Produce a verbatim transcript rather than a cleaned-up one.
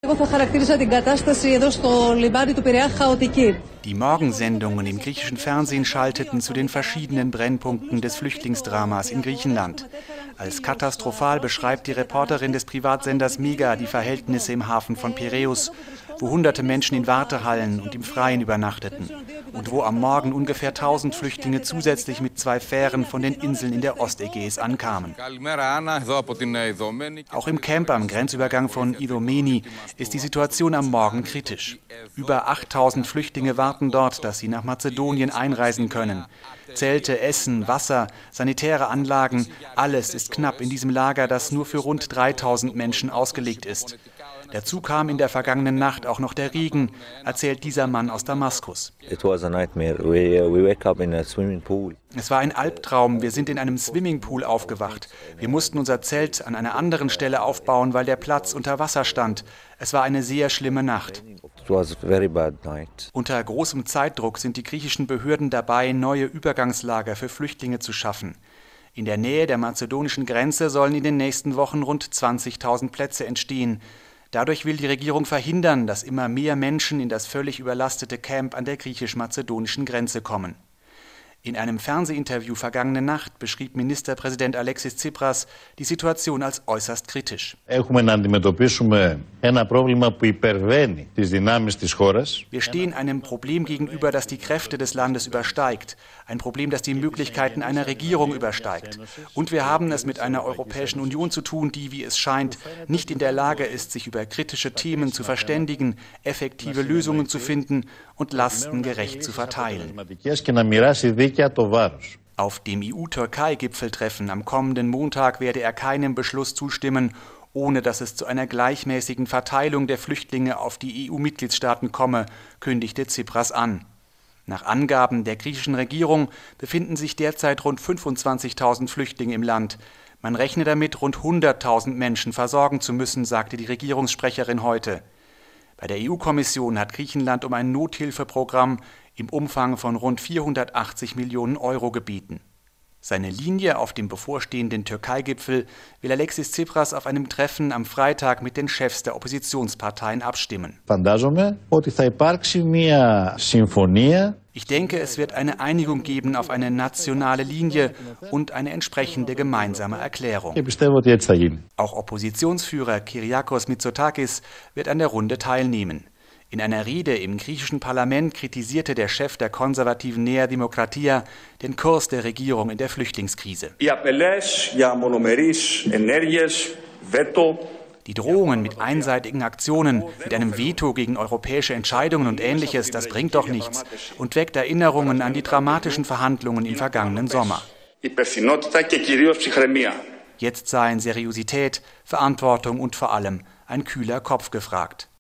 Die Morgensendungen im griechischen Fernsehen schalteten zu den verschiedenen Brennpunkten des Flüchtlingsdramas in Griechenland. Als katastrophal beschreibt die Reporterin des Privatsenders Mega die Verhältnisse im Hafen von Piräus, wo hunderte Menschen in Wartehallen und im Freien übernachteten und wo am Morgen ungefähr tausend Flüchtlinge zusätzlich mit zwei Fähren von den Inseln in der Ostägäis ankamen. Auch im Camp am Grenzübergang von Idomeni ist die Situation am Morgen kritisch. Über achttausend Flüchtlinge warten dort, dass sie nach Mazedonien einreisen können. Zelte, Essen, Wasser, sanitäre Anlagen, alles ist knapp in diesem Lager, das nur für rund dreitausend Menschen ausgelegt ist. Dazu kam in der vergangenen Nacht auch noch der Regen, erzählt dieser Mann aus Damaskus. Es war ein Albtraum, wir sind in einem Swimmingpool aufgewacht. Wir mussten unser Zelt an einer anderen Stelle aufbauen, weil der Platz unter Wasser stand. Es war eine sehr schlimme Nacht. Unter großem Zeitdruck sind die griechischen Behörden dabei, neue Übergangslager für Flüchtlinge zu schaffen. In der Nähe der mazedonischen Grenze sollen in den nächsten Wochen rund zwanzigtausend Plätze entstehen. Dadurch will die Regierung verhindern, dass immer mehr Menschen in das völlig überlastete Camp an der griechisch-mazedonischen Grenze kommen. In einem Fernsehinterview vergangene Nacht beschrieb Ministerpräsident Alexis Tsipras die Situation als äußerst kritisch. Wir stehen einem Problem gegenüber, das die Kräfte des Landes übersteigt. Ein Problem, das die Möglichkeiten einer Regierung übersteigt. Und wir haben es mit einer Europäischen Union zu tun, die, wie es scheint, nicht in der Lage ist, sich über kritische Themen zu verständigen, effektive Lösungen zu finden und Lasten gerecht zu verteilen. Auf dem E U-Türkei-Gipfeltreffen am kommenden Montag werde er keinem Beschluss zustimmen, ohne dass es zu einer gleichmäßigen Verteilung der Flüchtlinge auf die E U-Mitgliedstaaten komme, kündigte Tsipras an. Nach Angaben der griechischen Regierung befinden sich derzeit rund fünfundzwanzigtausend Flüchtlinge im Land. Man rechne damit, rund hunderttausend Menschen versorgen zu müssen, sagte die Regierungssprecherin heute. Bei der E U-Kommission hat Griechenland um ein Nothilfeprogramm im Umfang von rund vierhundertachtzig Millionen Euro gebeten. Seine Linie auf dem bevorstehenden Türkei-Gipfel will Alexis Tsipras auf einem Treffen am Freitag mit den Chefs der Oppositionsparteien abstimmen. Ich denke, es wird eine Einigung geben auf eine nationale Linie und eine entsprechende gemeinsame Erklärung. Auch Oppositionsführer Kyriakos Mitsotakis wird an der Runde teilnehmen. In einer Rede im griechischen Parlament kritisierte der Chef der konservativen Nea Demokratia den Kurs der Regierung in der Flüchtlingskrise. Die Drohungen mit einseitigen Aktionen, mit einem Veto gegen europäische Entscheidungen und Ähnliches, das bringt doch nichts und weckt Erinnerungen an die dramatischen Verhandlungen im vergangenen Sommer. Jetzt seien Seriosität, Verantwortung und vor allem ein kühler Kopf gefragt.